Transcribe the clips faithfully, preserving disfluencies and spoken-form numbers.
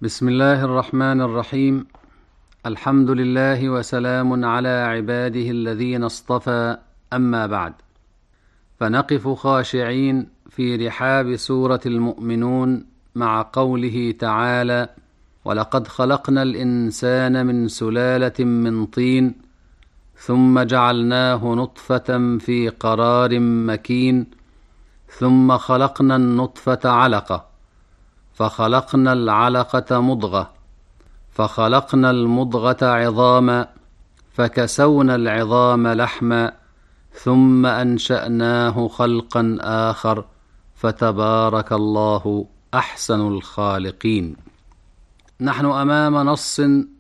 بسم الله الرحمن الرحيم. الحمد لله وسلام على عباده الذين اصطفى، أما بعد، فنقف خاشعين في رحاب سورة المؤمنون مع قوله تعالى: ولقد خلقنا الإنسان من سلالة من طين ثم جعلناه نطفة في قرار مكين ثم خلقنا النطفة علقة فخلقنا العلقة مضغة فخلقنا المضغة عظاما فكسونا العظام لحما ثم أنشأناه خلقا آخر فتبارك الله أحسن الخالقين. نحن أمام نص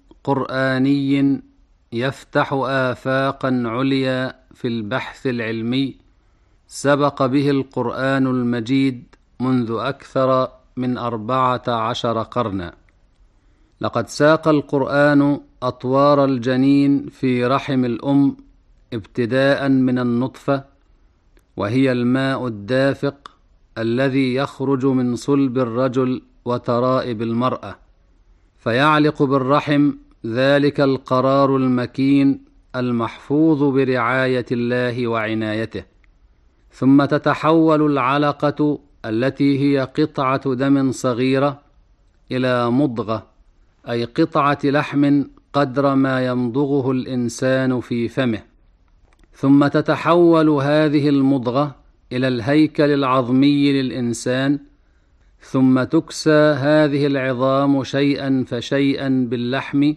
قرآني يفتح آفاقا عليا في البحث العلمي سبق به القرآن المجيد منذ أكثر من أربعة عشر قرنا. لقد ساق القرآن أطوار الجنين في رحم الأم ابتداء من النطفة، وهي الماء الدافق الذي يخرج من صلب الرجل وترائب المرأة، فيعلق بالرحم ذلك القرار المكين المحفوظ برعاية الله وعنايته، ثم تتحول العلقة التي هي قطعة دم صغيرة إلى مضغة، أي قطعة لحم قدر ما يمضغه الإنسان في فمه، ثم تتحول هذه المضغة إلى الهيكل العظمي للإنسان، ثم تكسى هذه العظام شيئا فشيئا باللحم،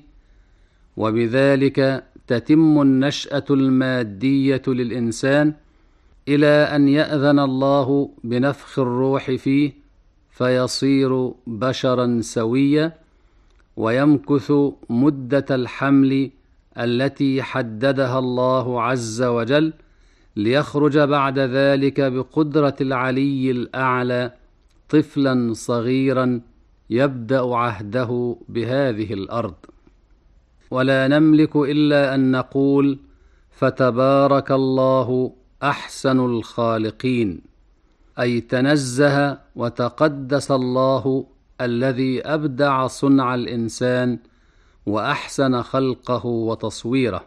وبذلك تتم النشأة المادية للإنسان إلى أن يأذن الله بنفخ الروح فيه فيصير بشرا سويا، ويمكث مدة الحمل التي حددها الله عز وجل، ليخرج بعد ذلك بقدرة العلي الأعلى طفلا صغيرا يبدأ عهده بهذه الأرض. ولا نملك إلا أن نقول: فتبارك الله أحسن الخالقين، أي تنزه وتقدس الله الذي أبدع صنع الإنسان وأحسن خلقه وتصويره.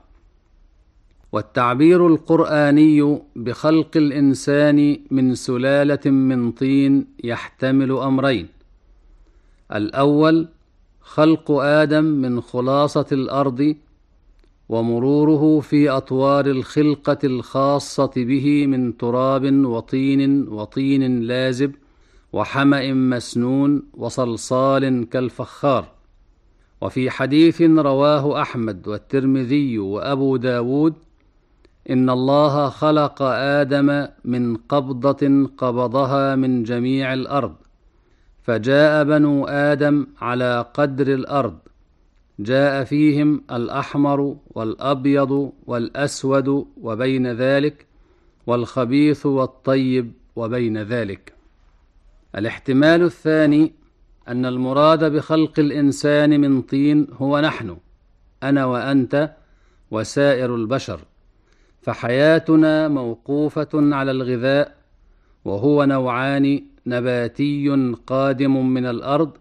والتعبير القرآني بخلق الإنسان من سلالة من طين يحتمل أمرين: الأول خلق آدم من خلاصة الأرض ومروره في أطوار الخلقة الخاصة به من تراب وطين وطين لازب وحمأ مسنون وصلصال كالفخار. وفي حديث رواه أحمد والترمذي وأبو داود: إن الله خلق آدم من قبضة قبضها من جميع الأرض، فجاء بنو آدم على قدر الأرض، جاء فيهم الأحمر والأبيض والأسود وبين ذلك، والخبيث والطيب وبين ذلك. الاحتمال الثاني أن المراد بخلق الإنسان من طين هو نحن، أنا وأنت وسائر البشر، فحياتنا موقوفة على الغذاء، وهو نوعان: نباتي قادم من الأرض،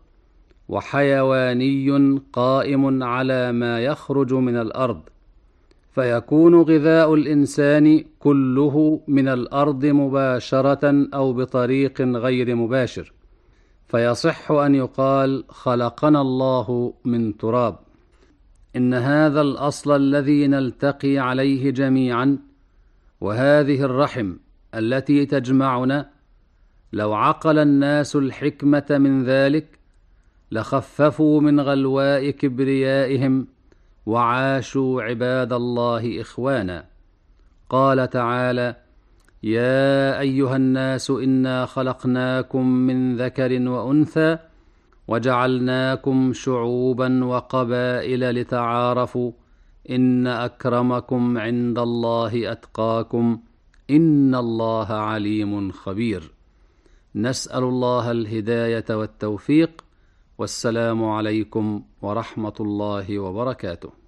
وحيواني قائم على ما يخرج من الأرض، فيكون غذاء الإنسان كله من الأرض مباشرة أو بطريق غير مباشر، فيصح أن يقال: خلقنا الله من تراب. إن هذا الأصل الذي نلتقي عليه جميعا، وهذه الرحم التي تجمعنا، لو عقل الناس الحكمة من ذلك لخففوا من غلواء كبريائهم وعاشوا عباد الله إخوانا. قال تعالى: يا أيها الناس إنا خلقناكم من ذكر وأنثى وجعلناكم شعوبا وقبائل لتعارفوا إن أكرمكم عند الله أتقاكم إن الله عليم خبير. نسأل الله الهداية والتوفيق، والسلام عليكم ورحمة الله وبركاته.